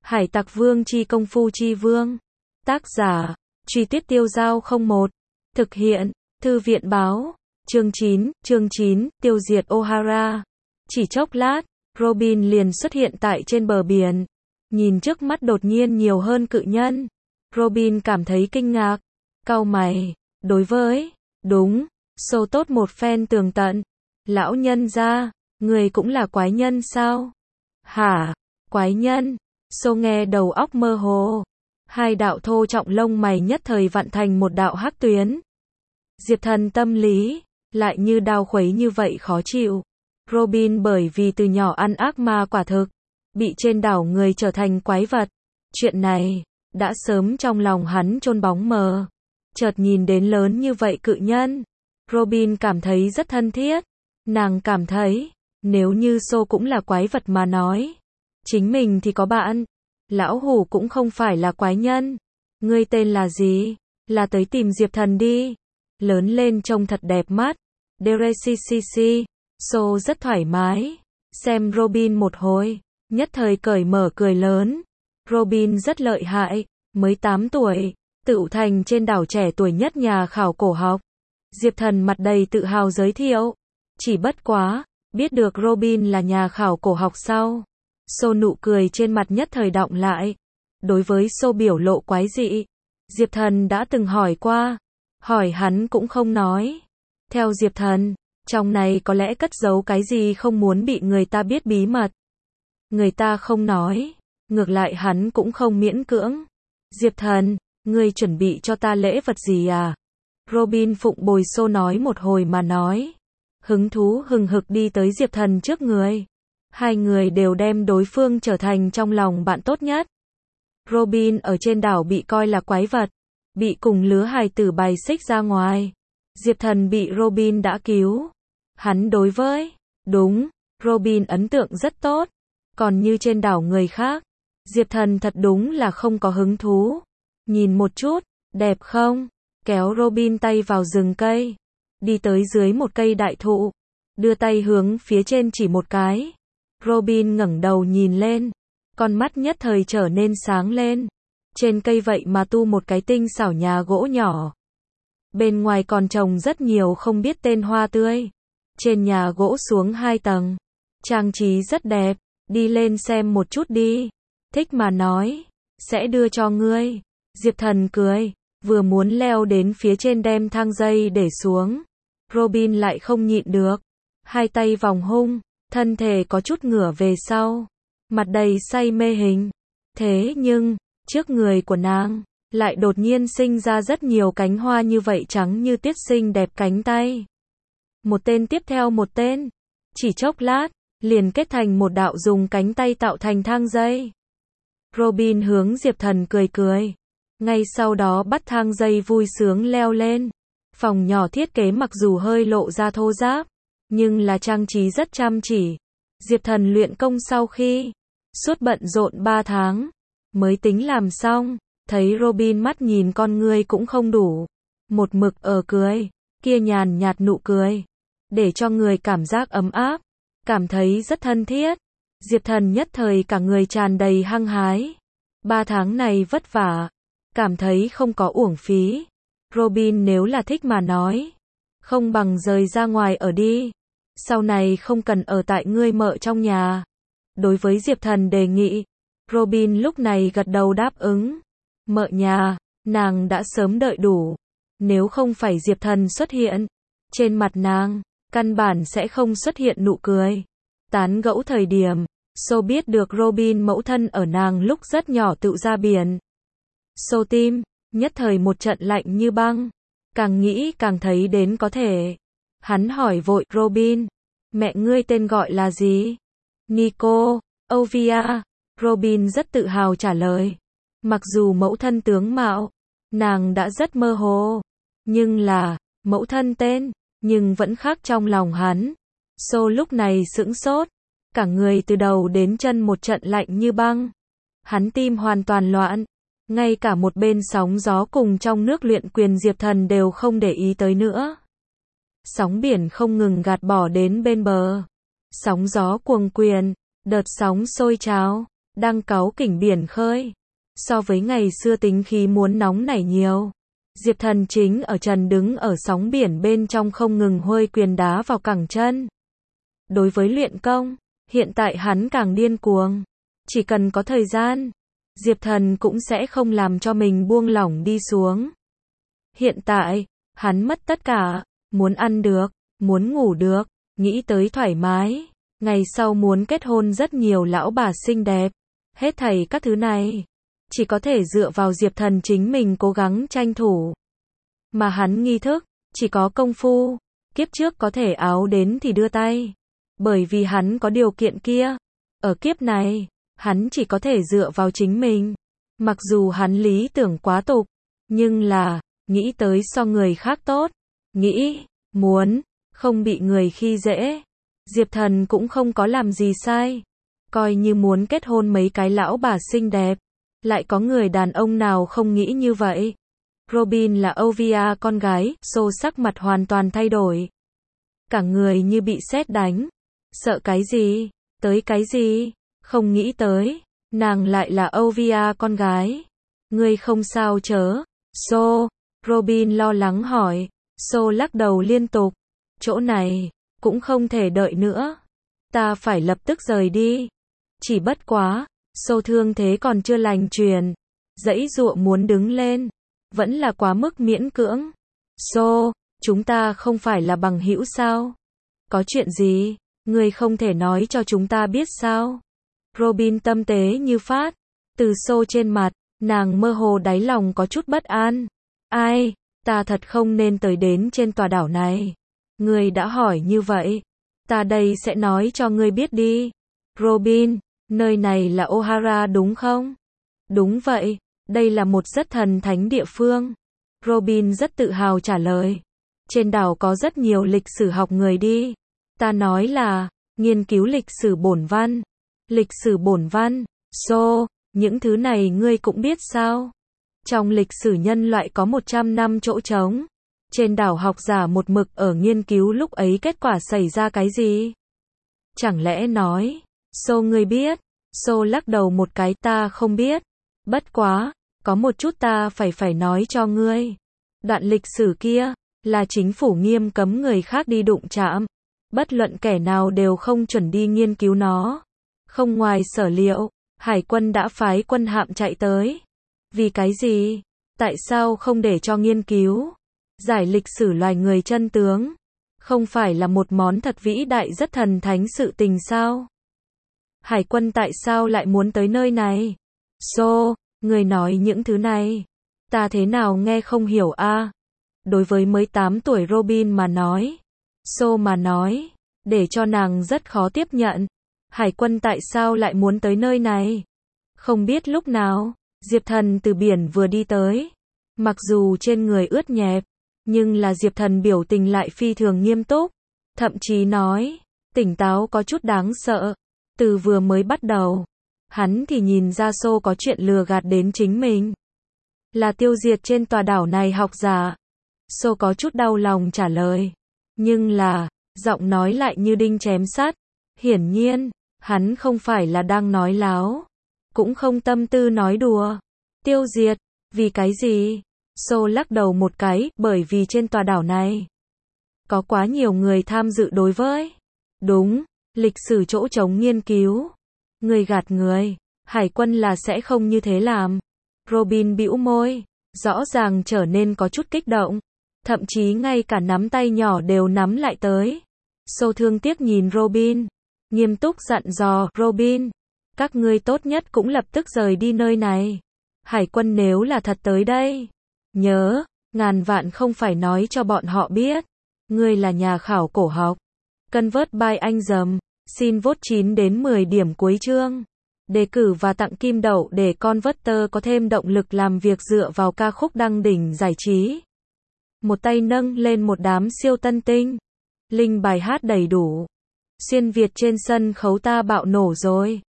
Hải Tặc Vương chi công phu chi vương. Tác giả, Truy Tuyết Tiêu Giao 01. Thực hiện, Thư viện báo. Chương 9, tiêu diệt O'Hara. Chỉ chốc lát, Robin liền xuất hiện tại trên bờ biển. Nhìn trước mắt đột nhiên nhiều hơn cự nhân. Robin cảm thấy kinh ngạc. Cau mày, đối với, đúng, sâu tốt một phen tường tận. Lão nhân gia, người cũng là quái nhân sao? Hả, quái nhân? Sô nghe đầu óc mơ hồ. Hai đạo thô trọng lông mày nhất thời vặn thành một đạo hắc tuyến. Diệp Thần tâm lý, lại như đau khuấy như vậy khó chịu. Robin bởi vì từ nhỏ ăn ác ma quả thực, bị trên đảo người trở thành quái vật. Chuyện này, đã sớm trong lòng hắn chôn bóng mờ. Chợt nhìn đến lớn như vậy cự nhân. Robin cảm thấy rất thân thiết. Nàng cảm thấy, nếu như Sô cũng là quái vật mà nói. Chính mình thì có bạn. Lão hủ cũng không phải là quái nhân. Ngươi tên là gì? Là tới tìm Diệp Thần đi. Lớn lên trông thật đẹp mắt. Derecicc. Sô rất thoải mái. Xem Robin một hồi. Nhất thời cởi mở cười lớn. Robin rất lợi hại. Mới 8 tuổi. Tựu thành trên đảo trẻ tuổi nhất nhà khảo cổ học. Diệp Thần mặt đầy tự hào giới thiệu. Chỉ bất quá, biết được Robin là nhà khảo cổ học sau. Sô nụ cười trên mặt nhất thời đọng lại. Đối với Sô biểu lộ quái dị, Diệp Thần đã từng hỏi qua. Hỏi hắn cũng không nói. Theo Diệp Thần, trong này có lẽ cất giấu cái gì không muốn bị người ta biết bí mật. Người ta không nói. Ngược lại hắn cũng không miễn cưỡng. Diệp Thần, ngươi chuẩn bị cho ta lễ vật gì à? Robin phụng bồi Sô nói một hồi mà nói. Hứng thú hừng hực đi tới Diệp Thần trước người. Hai người đều đem đối phương trở thành trong lòng bạn tốt nhất. Robin ở trên đảo bị coi là quái vật. Bị cùng lứa hài tử bài xích ra ngoài. Diệp Thần bị Robin đã cứu. Hắn đối với, đúng, Robin ấn tượng rất tốt. Còn như trên đảo người khác, Diệp Thần thật đúng là không có hứng thú. Nhìn một chút, đẹp không? Kéo Robin tay vào rừng cây. Đi tới dưới một cây đại thụ. Đưa tay hướng phía trên chỉ một cái. Robin ngẩng đầu nhìn lên. Con mắt nhất thời trở nên sáng lên. Trên cây vậy mà tu một cái tinh xảo nhà gỗ nhỏ. Bên ngoài còn trồng rất nhiều không biết tên hoa tươi. Trên nhà gỗ xuống 2 tầng. Trang trí rất đẹp. Đi lên xem một chút đi. Thích mà nói. Sẽ đưa cho ngươi. Diệp Thần cười. Vừa muốn leo đến phía trên đem thang dây để xuống. Robin lại không nhịn được. Hai tay vòng hung. Thân thể có chút ngửa về sau. Mặt đầy say mê hình. Thế nhưng, trước người của nàng, lại đột nhiên sinh ra rất nhiều cánh hoa như vậy trắng như tiết xinh đẹp cánh tay. Một tên tiếp theo một tên. Chỉ chốc lát, liền kết thành một đạo dùng cánh tay tạo thành thang dây. Robin hướng Diệp Thần cười cười. Ngay sau đó bắt thang dây vui sướng leo lên. Phòng nhỏ thiết kế mặc dù hơi lộ ra thô ráp, nhưng là trang trí rất chăm chỉ. Diệp Thần luyện công sau khi suốt bận rộn 3 tháng, mới tính làm xong. Thấy Robin mắt nhìn con ngươi cũng không đủ. Một mực ở cười, kia nhàn nhạt nụ cười. Để cho người cảm giác ấm áp, cảm thấy rất thân thiết. Diệp Thần nhất thời cả người tràn đầy hăng hái. 3 tháng này vất vả, cảm thấy không có uổng phí. Robin nếu là thích mà nói, không bằng rời ra ngoài ở đi. Sau này không cần ở tại ngươi mợ trong nhà. Đối với Diệp Thần đề nghị, Robin lúc này gật đầu đáp ứng. Mợ nhà, nàng đã sớm đợi đủ. Nếu không phải Diệp Thần xuất hiện, trên mặt nàng, căn bản sẽ không xuất hiện nụ cười. Tán gẫu thời điểm, Sô biết được Robin mẫu thân ở nàng lúc rất nhỏ tự ra biển. Sô tim, nhất thời một trận lạnh như băng. Càng nghĩ càng thấy đến có thể. Hắn hỏi vội, Robin, mẹ ngươi tên gọi là gì? Nico, Ovia. Robin rất tự hào trả lời. Mặc dù mẫu thân tướng mạo, nàng đã rất mơ hồ. Nhưng là, mẫu thân tên, nhưng vẫn khác trong lòng hắn. Sô lúc này sững sốt. Cả người từ đầu đến chân một trận lạnh như băng. Hắn tim hoàn toàn loạn. Ngay cả một bên sóng gió cùng trong nước luyện quyền Diệp Thần đều không để ý tới nữa. Sóng biển không ngừng gạt bỏ đến bên bờ. Sóng gió cuồng quyền, đợt sóng sôi trào. đang cáu kỉnh biển khơi. So với ngày xưa tính khí muốn nóng nảy nhiều. Diệp Thần chính ở trần đứng ở sóng biển bên trong không ngừng huôi quyền đá vào cẳng chân. Đối với luyện công, hiện tại hắn càng điên cuồng. Chỉ cần có thời gian, Diệp Thần cũng sẽ không làm cho mình buông lỏng đi xuống. Hiện tại, hắn mất tất cả, muốn ăn được, muốn ngủ được, nghĩ tới thoải mái. Ngày sau muốn kết hôn rất nhiều lão bà xinh đẹp. Hết thảy các thứ này, chỉ có thể dựa vào Diệp Thần chính mình cố gắng tranh thủ. Mà hắn nghi thức, chỉ có công phu, kiếp trước có thể áo đến thì đưa tay. Bởi vì hắn có điều kiện kia. Ở kiếp này, hắn chỉ có thể dựa vào chính mình. Mặc dù hắn lý tưởng quá tục, nhưng là, nghĩ tới so người khác tốt. Nghĩ, muốn, không bị người khi dễ. Diệp Thần cũng không có làm gì sai. Coi như muốn kết hôn mấy cái lão bà xinh đẹp. Lại có người đàn ông nào không nghĩ như vậy. Robin là Ovia con gái, Sô sắc mặt hoàn toàn thay đổi. Cả người như bị sét đánh. Sợ cái gì? Tới cái gì? Không nghĩ tới. Nàng lại là Ovia con gái. Ngươi không sao chớ? Sô. Robin lo lắng hỏi. Sô lắc đầu liên tục. Chỗ này, cũng không thể đợi nữa. Ta phải lập tức rời đi. Chỉ bất quá, Sô thương thế còn chưa lành truyền. Giãy giụa muốn đứng lên. Vẫn là quá mức miễn cưỡng. Sô, chúng ta không phải là bằng hữu sao? Có chuyện gì? Ngươi không thể nói cho chúng ta biết sao? Robin tâm tế như phát. Từ Sô trên mặt, nàng mơ hồ đáy lòng có chút bất an. Ai, ta thật không nên tới đến trên tòa đảo này. Ngươi đã hỏi như vậy. Ta đây sẽ nói cho ngươi biết đi. Robin, nơi này là Ohara đúng không? Đúng vậy, đây là một rất thần thánh địa phương. Robin rất tự hào trả lời. Trên đảo có rất nhiều lịch sử học người đi. Ta nói là, nghiên cứu lịch sử bổn văn. Lịch sử bổn văn, Sô, những thứ này ngươi cũng biết sao? Trong lịch sử nhân loại có 100 năm chỗ trống. Trên đảo học giả một mực ở nghiên cứu lúc ấy kết quả xảy ra cái gì? Chẳng lẽ nói, Sô ngươi biết? Sô lắc đầu một cái, ta không biết. Bất quá, có một chút ta phải nói cho ngươi. Đoạn lịch sử kia, là chính phủ nghiêm cấm người khác đi đụng chạm. Bất luận kẻ nào đều không chuẩn đi nghiên cứu nó. Không ngoài sở liệu, hải quân đã phái quân hạm chạy tới. Vì cái gì? Tại sao không để cho nghiên cứu? Giải lịch sử loài người chân tướng. Không phải là một món thật vĩ đại rất thần thánh sự tình sao? Hải quân tại sao lại muốn tới nơi này? Sô, người nói những thứ này. Ta thế nào nghe không hiểu a? Đối với mới 8 tuổi Robin mà nói. Sô mà nói. Để cho nàng rất khó tiếp nhận. Hải quân tại sao lại muốn tới nơi này? Không biết lúc nào, Diệp Thần từ biển vừa đi tới. Mặc dù trên người ướt nhẹp, nhưng là Diệp Thần biểu tình lại phi thường nghiêm túc. Thậm chí nói, tỉnh táo có chút đáng sợ. Từ vừa mới bắt đầu, hắn thì nhìn ra Sô có chuyện lừa gạt đến chính mình. Là tiêu diệt trên tòa đảo này học giả. Sô có chút đau lòng trả lời. Nhưng là, giọng nói lại như đinh chém sắt. Hiển nhiên, hắn không phải là đang nói láo. Cũng không tâm tư nói đùa. Tiêu diệt, vì cái gì? Sô lắc đầu một cái, bởi vì trên tòa đảo này có quá nhiều người tham dự đối với. Đúng, lịch sử chỗ trống nghiên cứu. Người gạt người, hải quân là sẽ không như thế làm. Robin bĩu môi, rõ ràng trở nên có chút kích động. Thậm chí ngay cả nắm tay nhỏ đều nắm lại tới. Sô thương tiếc nhìn Robin. Nghiêm túc dặn dò, Robin. Các ngươi tốt nhất cũng lập tức rời đi nơi này. Hải quân nếu là thật tới đây. Nhớ, ngàn vạn không phải nói cho bọn họ biết. Ngươi là nhà khảo cổ học. Convert by anh dầm. Xin vote 9 đến 10 điểm cuối chương. Đề cử và tặng kim đậu để Converter có thêm động lực làm việc dựa vào ca khúc đăng đỉnh giải trí. Một tay nâng lên một đám siêu tân tinh. Link bài hát đầy đủ. Xuyên Việt trên sân khấu ta bạo nổ rồi.